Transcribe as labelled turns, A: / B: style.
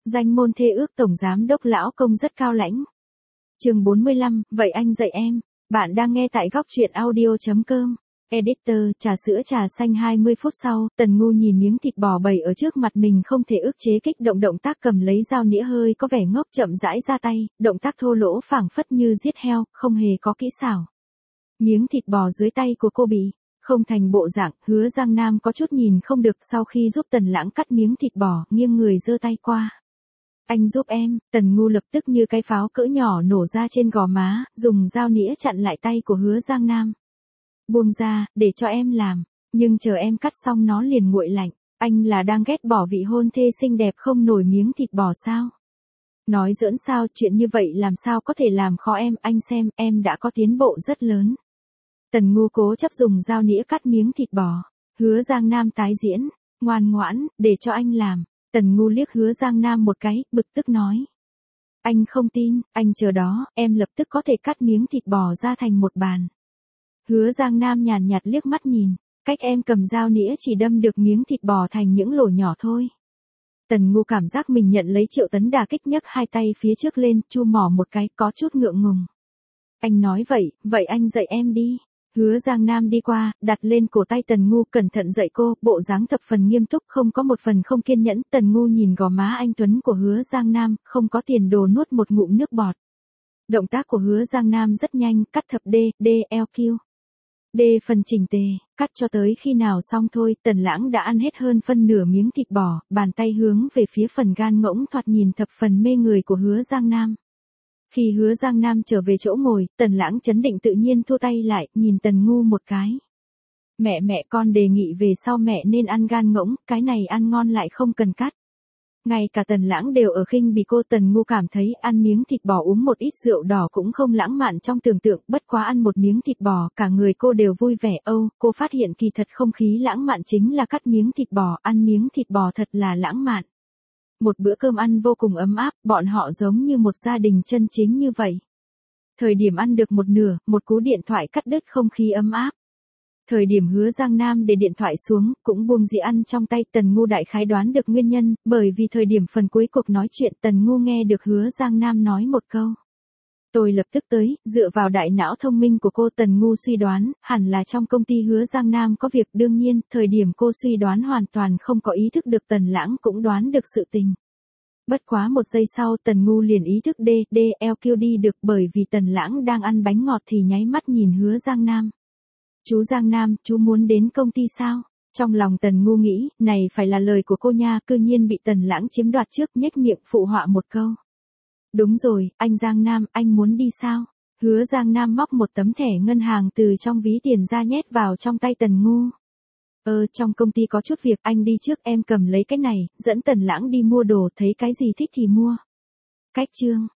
A: Danh môn thê ước tổng giám đốc lão công rất cao lãnh. Chương 45, vậy anh dạy em. Bạn đang nghe tại góc truyện audio.com. Editor, trà sữa trà xanh 20 phút sau, Tần Ngu nhìn miếng thịt bò bày ở trước mặt mình không thể ức chế kích động, động tác cầm lấy dao nĩa hơi có vẻ ngốc chậm rãi ra tay, động tác thô lỗ phảng phất như giết heo, không hề có kỹ xảo. Miếng thịt bò dưới tay của cô bị không thành bộ dạng, Hứa Giang Nam có chút nhìn không được, sau khi giúp Tần Lãng cắt miếng thịt bò, nghiêng người giơ tay qua. Anh giúp em. Tần Ngu lập tức như cái pháo cỡ nhỏ nổ ra trên gò má, dùng dao nĩa chặn lại tay của Hứa Giang Nam. Buông ra, để cho em làm, nhưng chờ em cắt xong nó liền nguội lạnh. Anh là đang ghét bỏ vị hôn thê xinh đẹp không nổi miếng thịt bò sao? Nói giỡn sao, chuyện như vậy làm sao có thể làm khó em, anh xem, em đã có tiến bộ rất lớn. Tần Ngu cố chấp dùng dao nĩa cắt miếng thịt bò. Hứa Giang Nam tái diễn, ngoan ngoãn, để cho anh làm. Tần Ngu liếc Hứa Giang Nam một cái, bực tức nói. Anh không tin, anh chờ đó, em lập tức có thể cắt miếng thịt bò ra thành một bàn. Hứa Giang Nam nhàn nhạt liếc mắt nhìn, cách em cầm dao nĩa chỉ đâm được miếng thịt bò thành những lỗ nhỏ thôi. Tần Ngu cảm giác mình nhận lấy Triệu Tấn đả kích, nhấc hai tay phía trước lên, chu mỏ một cái, có chút ngượng ngùng. Anh nói vậy anh dạy em đi. Hứa Giang Nam đi qua, đặt lên cổ tay Tần Ngu, cẩn thận dạy cô, bộ dáng thập phần nghiêm túc, không có một phần không kiên nhẫn. Tần Ngu nhìn gò má anh tuấn của Hứa Giang Nam, không có tiền đồ nuốt một ngụm nước bọt. Động tác của Hứa Giang Nam rất nhanh, cắt thập DLQ. D phần chỉnh tề, cắt cho tới khi nào xong thôi. Tần Lãng đã ăn hết hơn phân nửa miếng thịt bò, bàn tay hướng về phía phần gan ngỗng thoạt nhìn thập phần mê người của Hứa Giang Nam. Khi Hứa Giang Nam trở về chỗ ngồi, Tần Lãng chấn định tự nhiên thua tay lại, nhìn Tần Ngu một cái. Mẹ con đề nghị về sau mẹ nên ăn gan ngỗng, cái này ăn ngon lại không cần cắt. Ngay cả Tần Lãng đều ở khinh bỉ cô. Tần Ngu cảm thấy ăn miếng thịt bò uống một ít rượu đỏ cũng không lãng mạn trong tưởng tượng, bất quá ăn một miếng thịt bò, cả người cô đều vui vẻ. Cô phát hiện kỳ thật không khí lãng mạn chính là cắt miếng thịt bò, ăn miếng thịt bò thật là lãng mạn. Một bữa cơm ăn vô cùng ấm áp, bọn họ giống như một gia đình chân chính như vậy. Thời điểm ăn được một nửa, một cú điện thoại cắt đứt không khí ấm áp. Thời điểm Hứa Giang Nam để điện thoại xuống, cũng buông dĩa ăn trong tay. Tần Ngu đại khái đoán được nguyên nhân, bởi vì thời điểm phần cuối cuộc nói chuyện Tần Ngu nghe được Hứa Giang Nam nói một câu. Tôi lập tức tới, dựa vào đại não thông minh của cô. Tần Ngu suy đoán, hẳn là trong công ty Hứa Giang Nam có việc. Đương nhiên, thời điểm cô suy đoán hoàn toàn không có ý thức được Tần Lãng cũng đoán được sự tình. Bất quá một giây sau Tần Ngu liền ý thức DLQ đi được, bởi vì Tần Lãng đang ăn bánh ngọt thì nháy mắt nhìn Hứa Giang Nam. Chú Giang Nam, chú muốn đến công ty sao? Trong lòng Tần Ngu nghĩ, này phải là lời của cô nha, cư nhiên bị Tần Lãng chiếm đoạt trước, nhếch miệng phụ họa một câu. Đúng rồi, anh Giang Nam, anh muốn đi sao? Hứa Giang Nam móc một tấm thẻ ngân hàng từ trong ví tiền ra nhét vào trong tay Tần Ngu. Trong công ty có chút việc, anh đi trước, em cầm lấy cái này, dẫn Tần Lãng đi mua đồ, thấy cái gì thích thì mua. Cách chương.